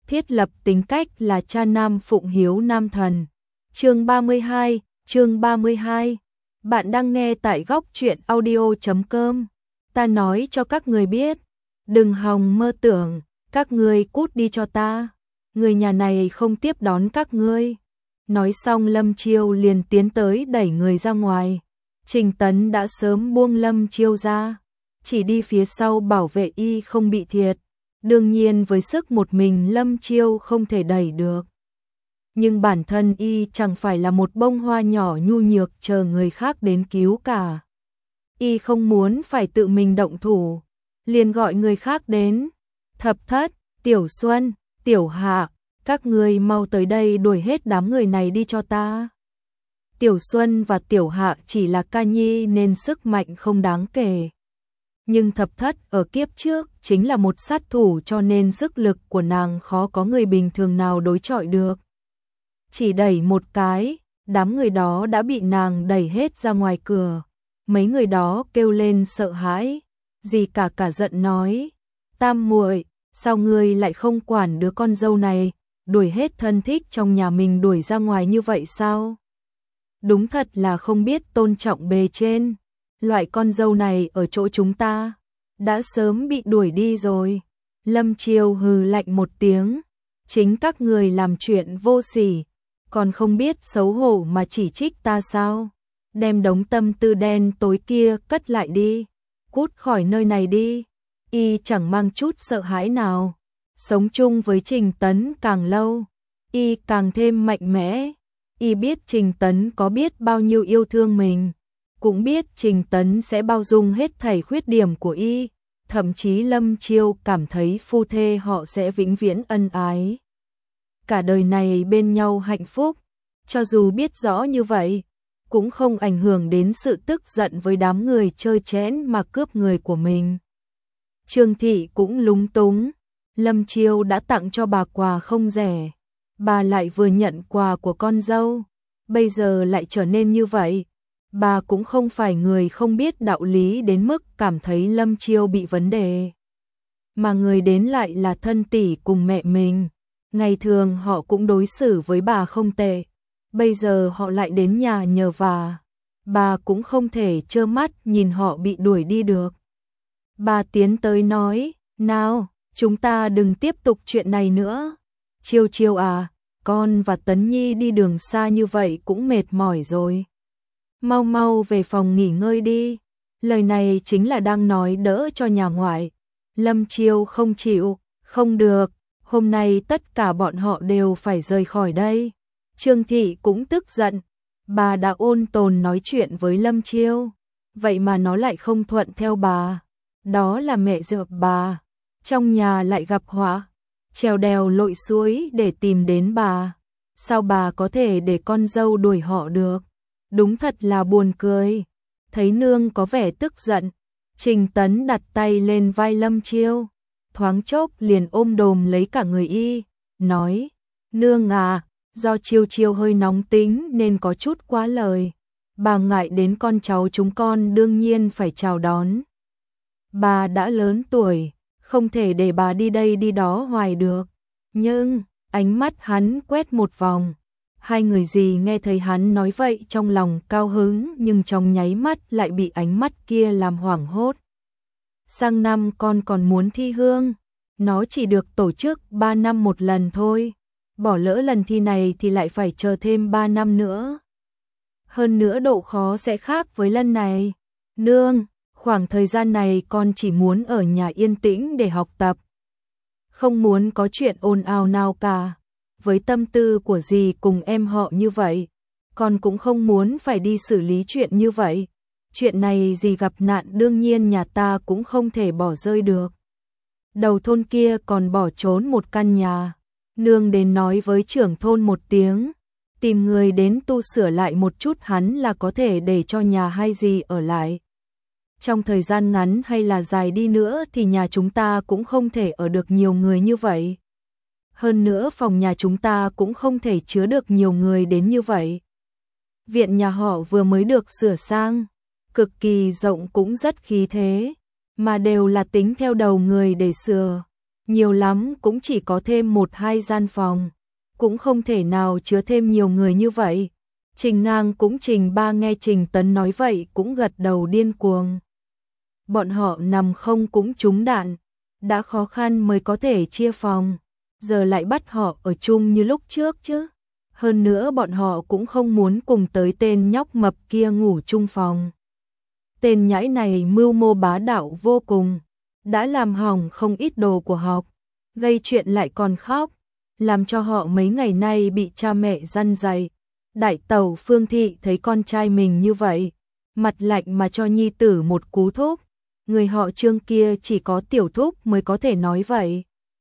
thiết lập tính cách là cha nam phụng hiếu nam thần. Chương 32. Bạn đang nghe tại góc truyện audio.com. Ta nói cho các người biết, đừng hòng mơ tưởng, các ngươi cút đi cho ta. Người nhà này không tiếp đón các ngươi. Nói xong Lâm Chiêu liền tiến tới đẩy người ra ngoài. Trình Tấn đã sớm buông Lâm Chiêu ra, chỉ đi phía sau bảo vệ y không bị thiệt. Đương nhiên với sức một mình Lâm Chiêu không thể đẩy được. Nhưng bản thân y chẳng phải là một bông hoa nhỏ nhu nhược chờ người khác đến cứu cả. Y không muốn phải tự mình động thủ, liền gọi người khác đến. Thập Thất, Tiểu Xuân, Tiểu Hạ, các ngươi mau tới đây đuổi hết đám người này đi cho ta. Tiểu Xuân và Tiểu Hạ chỉ là ca nhi nên sức mạnh không đáng kể. Nhưng Thập Thất ở kiếp trước chính là một sát thủ cho nên sức lực của nàng khó có người bình thường nào đối chọi được. Chỉ đẩy một cái, đám người đó đã bị nàng đẩy hết ra ngoài cửa. Mấy người đó kêu lên sợ hãi, dì cả giận nói: "Tam muội, sao ngươi lại không quản đứa con dâu này, đuổi hết thân thích trong nhà mình đuổi ra ngoài như vậy sao? Đúng thật là không biết tôn trọng bề trên. Loại con dâu này ở chỗ chúng ta đã sớm bị đuổi đi rồi." Lâm Chiêu hừ lạnh một tiếng: "Chính các người làm chuyện vô sỉ, còn không biết xấu hổ mà chỉ trích ta sao? Đem đống tâm tư đen tối kia cất lại đi, cút khỏi nơi này đi." Y chẳng mang chút sợ hãi nào. Sống chung với Trình Tấn càng lâu, y càng thêm mạnh mẽ. Y biết Trình Tấn có biết bao nhiêu yêu thương mình, cũng biết Trình Tấn sẽ bao dung hết thảy khuyết điểm của y. Thậm chí Lâm Chiêu cảm thấy phu thê họ sẽ vĩnh viễn ân ái, cả đời này bên nhau hạnh phúc. Cho dù biết rõ như vậy, cũng không ảnh hưởng đến sự tức giận với đám người chơi chẽn mà cướp người của mình. Trương Thị cũng lúng túng. Lâm Chiêu đã tặng cho bà quà không rẻ, bà lại vừa nhận quà của con dâu, bây giờ lại trở nên như vậy. Bà cũng không phải người không biết đạo lý đến mức cảm thấy Lâm Chiêu bị vấn đề, mà người đến lại là thân tỷ cùng mẹ mình. Ngày thường họ cũng đối xử với bà không tệ, bây giờ họ lại đến nhà nhờ vả, bà cũng không thể trơ mắt nhìn họ bị đuổi đi được. Bà tiến tới nói: "Nào, chúng ta đừng tiếp tục chuyện này nữa. Chiêu Chiêu à, con và Tấn Nhi đi đường xa như vậy cũng mệt mỏi rồi. Mau mau về phòng nghỉ ngơi đi." Lời này chính là đang nói đỡ cho nhà ngoại. Lâm Chiêu không chịu: "Không được, hôm nay tất cả bọn họ đều phải rời khỏi đây." Trương Thị cũng tức giận. Bà đã ôn tồn nói chuyện với Lâm Chiêu, vậy mà nó lại không thuận theo bà. Đó là mẹ ruột bà, trong nhà lại gặp họa, trèo đèo lội suối để tìm đến bà. Sao bà có thể để con dâu đuổi họ được? Đúng thật là buồn cười. Thấy nương có vẻ tức giận, Trình Tấn đặt tay lên vai Lâm Chiêu, thoáng chốc liền ôm đồm lấy cả người y, nói: "Nương à, do Chiêu Chiêu hơi nóng tính nên có chút quá lời. Bà ngại đến con cháu chúng con đương nhiên phải chào đón. Bà đã lớn tuổi, không thể để bà đi đây đi đó hoài được." Nhưng ánh mắt hắn quét một vòng. Hai người dì nghe thấy hắn nói vậy trong lòng cao hứng, nhưng trong nháy mắt lại bị ánh mắt kia làm hoảng hốt. Sang năm con còn muốn thi hương, nó chỉ được tổ chức 3 năm một lần thôi. Bỏ lỡ lần thi này thì lại phải chờ thêm 3 năm nữa. Hơn nữa độ khó sẽ khác với lần này. Nương, khoảng thời gian này con chỉ muốn ở nhà yên tĩnh để học tập, không muốn có chuyện ồn ào nào cả. Với tâm tư của dì cùng em họ như vậy, con cũng không muốn phải đi xử lý chuyện như vậy. Chuyện này dì gặp nạn đương nhiên nhà ta cũng không thể bỏ rơi được. Đầu thôn kia còn bỏ trốn một căn nhà, nương đến nói với trưởng thôn một tiếng, tìm người đến tu sửa lại một chút hắn là có thể để cho nhà hai dì ở lại. Trong thời gian ngắn hay là dài đi nữa thì nhà chúng ta cũng không thể ở được nhiều người như vậy. Hơn nữa phòng nhà chúng ta cũng không thể chứa được nhiều người đến như vậy. Viện nhà họ vừa mới được sửa sang, cực kỳ rộng cũng rất khí thế, mà đều là tính theo đầu người để sửa. nhiều lắm cũng chỉ có thêm 1-2 gian phòng, cũng không thể nào chứa thêm nhiều người như vậy. Trình Ngang cũng Trình Ba nghe Trình Tấn nói vậy cũng gật đầu điên cuồng. Bọn họ nằm không cũng trúng đạn, đã khó khăn mới có thể chia phòng, giờ lại bắt họ ở chung như lúc trước chứ. Hơn nữa bọn họ cũng không muốn cùng tới tên nhóc mập kia ngủ chung phòng. Tên nhãi này mưu mô bá đạo vô cùng, đã làm hỏng không ít đồ của học, gây chuyện lại còn khóc, làm cho họ mấy ngày nay bị cha mẹ răn dạy. Đại tẩu Phương Thị thấy con trai mình như vậy, mặt lạnh mà cho nhi tử một cú thúc. Người họ Trương kia chỉ có tiểu thúc mới có thể nói vậy.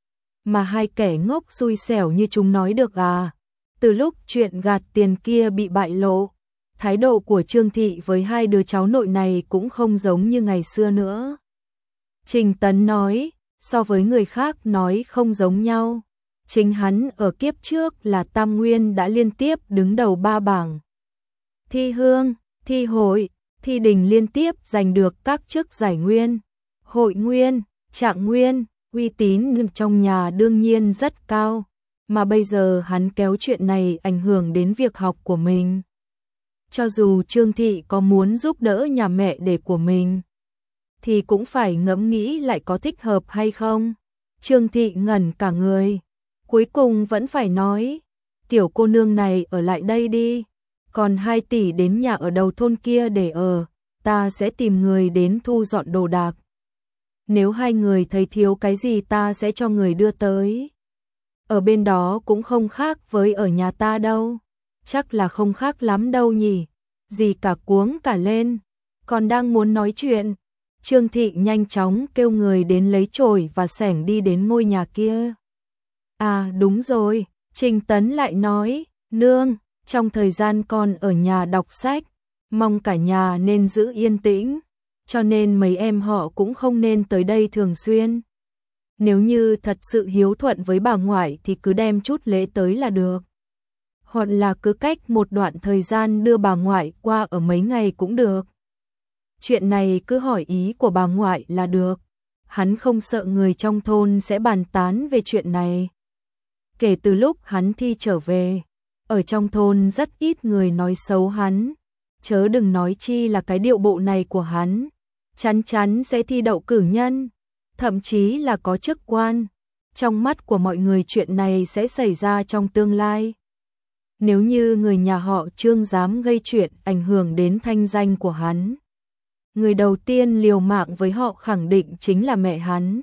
Mà hai kẻ ngốc xui xẻo như chúng nói được à? Từ lúc chuyện gạt tiền kia bị bại lộ, thái độ của Trương Thị với hai đứa cháu nội này cũng không giống như ngày xưa nữa. Trình Tấn nói, so với người khác nói không giống nhau. Chính hắn ở kiếp trước là Tam Nguyên đã liên tiếp đứng đầu 3 bảng. Thi hương, thi hội, thi đình liên tiếp giành được các chức giải nguyên, hội nguyên, trạng nguyên, uy tín trong nhà đương nhiên rất cao. Mà bây giờ hắn kéo chuyện này ảnh hưởng đến việc học của mình. Cho dù Trương Thị có muốn giúp đỡ nhà mẹ đẻ của mình, thì cũng phải ngẫm nghĩ lại có thích hợp hay không. Trương Thị ngẩn cả người, cuối cùng vẫn phải nói, tiểu cô nương này ở lại đây đi, còn 2 tỷ đến nhà ở đầu thôn kia để ở, ta sẽ tìm người đến thu dọn đồ đạc. Nếu hai người thấy thiếu cái gì ta sẽ cho người đưa tới. Ở bên đó cũng không khác với ở nhà ta đâu. Chắc là không khác lắm đâu nhỉ. Dì cả cuống cả lên, còn đang muốn nói chuyện, Trương Thị nhanh chóng kêu người đến lấy chổi và xẻng đi đến ngôi nhà kia. À đúng rồi, Trình Tấn lại nói, nương, trong thời gian con ở nhà đọc sách, mong cả nhà nên giữ yên tĩnh, cho nên mấy em họ cũng không nên tới đây thường xuyên. Nếu như thật sự hiếu thuận với bà ngoại thì cứ đem chút lễ tới là được. Hoặc là cứ cách một đoạn thời gian đưa bà ngoại qua ở mấy ngày cũng được. Chuyện này cứ hỏi ý của bà ngoại là được. Hắn không sợ người trong thôn sẽ bàn tán về chuyện này. Kể từ lúc hắn thi trở về, ở trong thôn rất ít người nói xấu hắn. Chớ đừng nói chi là cái điệu bộ này của hắn. Chắn chắn sẽ thi đậu cử nhân, thậm chí là có chức quan. Trong mắt của mọi người chuyện này sẽ xảy ra trong tương lai. Nếu như người nhà họ Trương dám gây chuyện ảnh hưởng đến thanh danh của hắn, người đầu tiên liều mạng với họ khẳng định chính là mẹ hắn.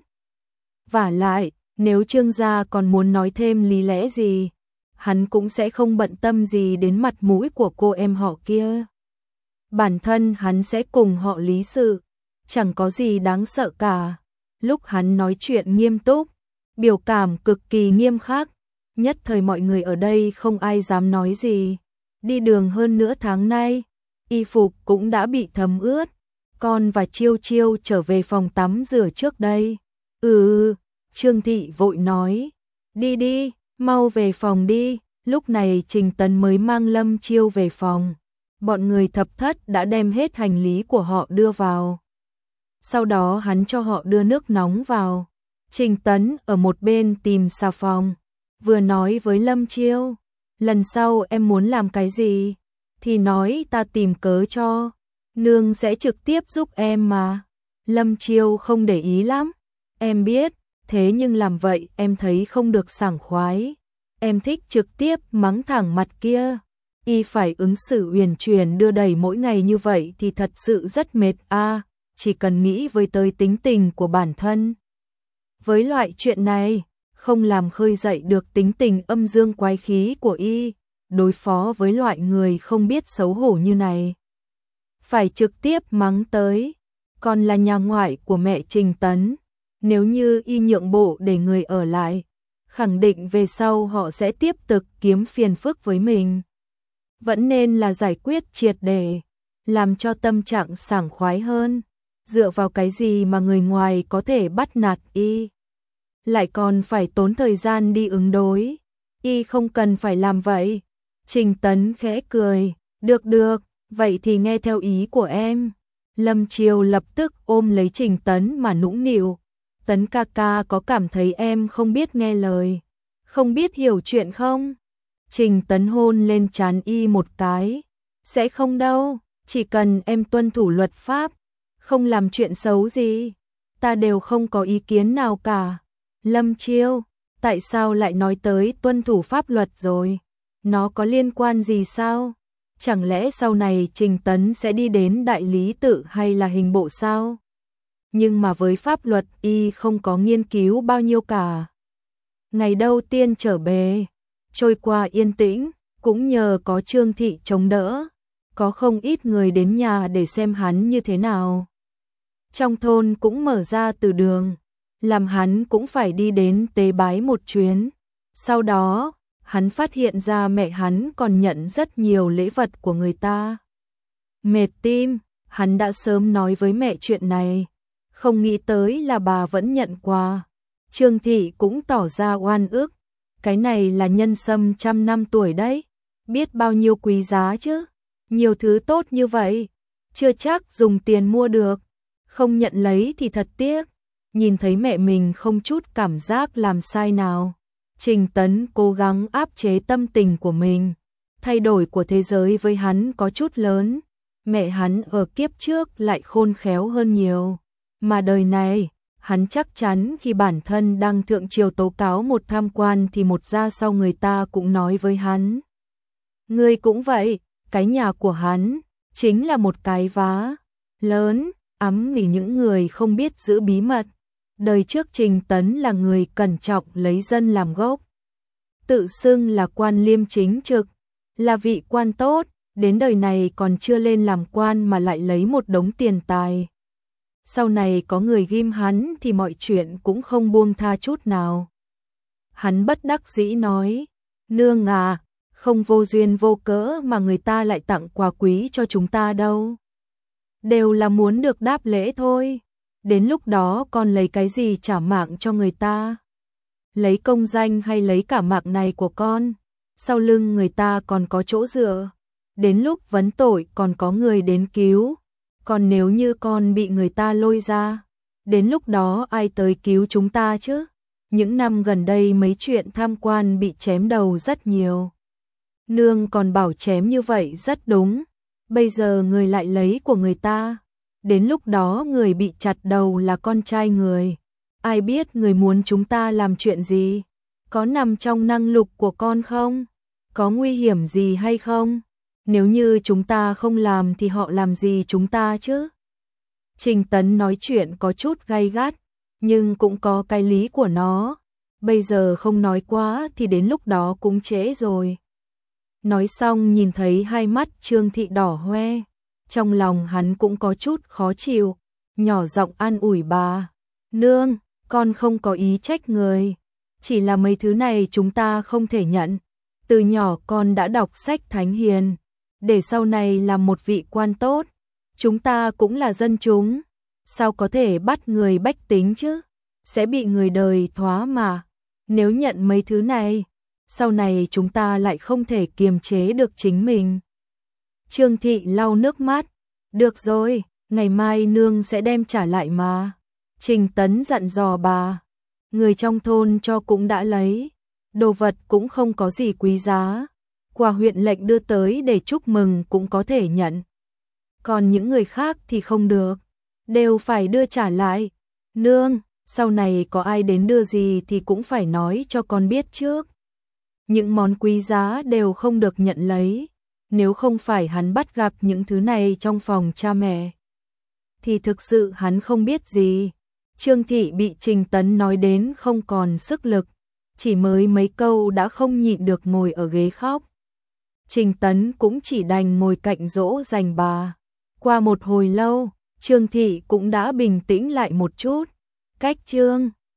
Vả lại, nếu Trương gia còn muốn nói thêm lý lẽ gì, hắn cũng sẽ không bận tâm gì đến mặt mũi của cô em họ kia. Bản thân hắn sẽ cùng họ lý sự, chẳng có gì đáng sợ cả. Lúc hắn nói chuyện nghiêm túc, biểu cảm cực kỳ nghiêm khắc, nhất thời mọi người ở đây không ai dám nói gì. Đi đường hơn nửa tháng nay, y phục cũng đã bị thấm ướt. Con và Chiêu Chiêu trở về phòng tắm rửa trước đây. Trương Thị vội nói. Đi đi, mau về phòng đi. Lúc này Trình Tấn mới mang Lâm Chiêu về phòng. Bọn người thập thất đã đem hết hành lý của họ đưa vào. Sau đó hắn cho họ đưa nước nóng vào. Trình Tấn ở một bên tìm xà phòng, vừa nói với Lâm Chiêu, lần sau em muốn làm cái gì thì nói ta tìm cớ cho, nương sẽ trực tiếp giúp em mà. Lâm Chiêu không để ý lắm, em biết, thế nhưng làm vậy em thấy không được sảng khoái, em thích trực tiếp mắng thẳng mặt kia. Y phải ứng xử uyển chuyển đưa đẩy mỗi ngày như vậy thì thật sự rất mệt a. Chỉ cần nghĩ với tới tính tình của bản thân. Với loại chuyện này, không làm khơi dậy được tính tình âm dương quái khí của y, đối phó với loại người không biết xấu hổ như này. Phải trực tiếp mắng tới, còn là nhà ngoại của mẹ Trình Tấn, nếu như y nhượng bộ để người ở lại, khẳng định về sau họ sẽ tiếp tục kiếm phiền phức với mình. Vẫn nên là giải quyết triệt để, làm cho tâm trạng sảng khoái hơn. Dựa vào cái gì mà người ngoài có thể bắt nạt y, lại còn phải tốn thời gian đi ứng đối. Y không cần phải làm vậy. Trình Tấn khẽ cười, được được, vậy thì nghe theo ý của em. Lâm Chiêu lập tức ôm lấy Trình Tấn mà nũng nịu, Tấn ca ca có cảm thấy em không biết nghe lời, không biết hiểu chuyện không? Trình Tấn hôn lên trán y một cái. Sẽ không đâu, chỉ cần em tuân thủ luật pháp, không làm chuyện xấu gì, ta đều không có ý kiến nào cả. Lâm Chiêu, tại sao lại nói tới tuân thủ pháp luật rồi? Nó có liên quan gì sao? Chẳng lẽ sau này Trình Tấn sẽ đi đến đại lý tự hay là hình bộ sao? Nhưng mà với pháp luật y không có nghiên cứu bao nhiêu cả. Ngày đầu tiên trở về, trôi qua yên tĩnh, cũng nhờ có Trương Thị chống đỡ, có không ít người đến nhà để xem hắn như thế nào. Trong thôn cũng mở ra từ đường, làm hắn cũng phải đi đến tế bái một chuyến. Sau đó, hắn phát hiện ra mẹ hắn còn nhận rất nhiều lễ vật của người ta. Mệt tim, hắn đã sớm nói với mẹ chuyện này, không nghĩ tới là bà vẫn nhận quà. Trương Thị cũng tỏ ra oan ức, cái này là nhân sâm 100 năm tuổi đấy, biết bao nhiêu quý giá chứ, nhiều thứ tốt như vậy, chưa chắc dùng tiền mua được, không nhận lấy thì thật tiếc. Nhìn thấy mẹ mình không chút cảm giác làm sai nào, Trình Tấn cố gắng áp chế tâm tình của mình. Thay đổi của thế giới với hắn có chút lớn, mẹ hắn ở kiếp trước lại khôn khéo hơn nhiều, mà đời này, hắn chắc chắn khi bản thân đang thượng triều tố cáo một tham quan thì một giây sau người ta cũng nói với hắn. Người cũng vậy, cái nhà của hắn chính là một cái vá lớn, ấm vì những người không biết giữ bí mật. Đời trước Trình Tấn là người cẩn trọng lấy dân làm gốc, tự xưng là quan liêm chính trực, là vị quan tốt, đến đời này còn chưa lên làm quan mà lại lấy một đống tiền tài. Sau này có người ghim hắn thì mọi chuyện cũng không buông tha chút nào. Hắn bất đắc dĩ nói, nương à, không vô duyên vô cớ mà người ta lại tặng quà quý cho chúng ta đâu. Đều là muốn được đáp lễ thôi. Đến lúc đó con lấy cái gì trả mạng cho người ta? Lấy công danh hay lấy cả mạng này của con? Sau lưng người ta còn có chỗ dựa. Đến lúc vấn tội còn có người đến cứu. Còn nếu như con bị người ta lôi ra, đến lúc đó ai tới cứu chúng ta chứ? Những năm gần đây mấy chuyện tham quan bị chém đầu rất nhiều. Nương còn bảo chém như vậy rất đúng. Bây giờ người lại lấy của người ta. Đến lúc đó người bị chặt đầu là con trai người. Ai biết người muốn chúng ta làm chuyện gì? Có nằm trong năng lực của con không? Có nguy hiểm gì hay không? Nếu như chúng ta không làm thì họ làm gì chúng ta chứ? Trình Tấn nói chuyện có chút gay gắt, nhưng cũng có cái lý của nó. Bây giờ không nói quá thì đến lúc đó cũng trễ rồi. Nói xong nhìn thấy hai mắt Trương Thị đỏ hoe. Trong lòng hắn cũng có chút khó chịu, nhỏ giọng an ủi bà. Nương, con không có ý trách người. Chỉ là mấy thứ này chúng ta không thể nhận. Từ nhỏ con đã đọc sách thánh hiền. Để sau này làm một vị quan tốt. Chúng ta cũng là dân chúng. Sao có thể bắt người bách tính chứ? Sẽ bị người đời thoá mà. Nếu nhận mấy thứ này, sau này chúng ta lại không thể kiềm chế được chính mình. Trương Thị lau nước mắt. Được rồi, ngày mai nương sẽ đem trả lại mà. Trình Tấn dặn dò bà. Người trong thôn cho cũng đã lấy. Đồ vật cũng không có gì quý giá. Quà huyện lệnh đưa tới để chúc mừng cũng có thể nhận. Còn những người khác thì không được. Đều phải đưa trả lại. Nương, sau này có ai đến đưa gì thì cũng phải nói cho con biết trước. Những món quý giá đều không được nhận lấy. Nếu không phải hắn bắt gặp những thứ này trong phòng cha mẹ, thì thực sự hắn không biết gì. Trương Thị bị Trình Tấn nói đến không còn sức lực, chỉ mới mấy câu đã không nhịn được ngồi ở ghế khóc. Trình Tấn cũng chỉ đành ngồi cạnh dỗ dành bà. Qua một hồi lâu, Trương Thị cũng đã bình tĩnh lại một chút. Cách Trương